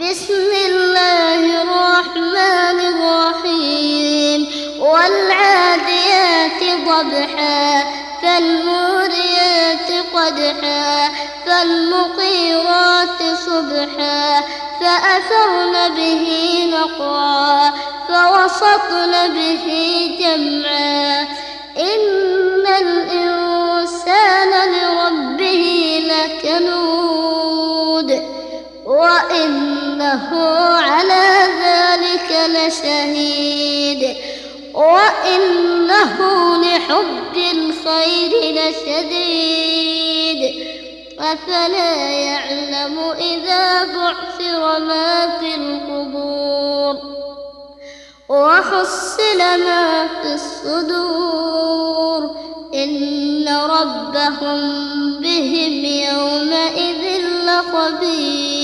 بسم الله الرحمن الرحيم والعاديات ضبحا فالموريات قدحا فالمغيرات صبحا فأثرن به نقعا فوسطن به جمعا إن الإنسان لربه لكنود وإنه على ذلك لشهيد وإنه لحب الخير لشديد أفلا يعلم إذا بعثر ما في القبور وحصل ما في الصدور إن ربهم بهم يومئذ لخبير.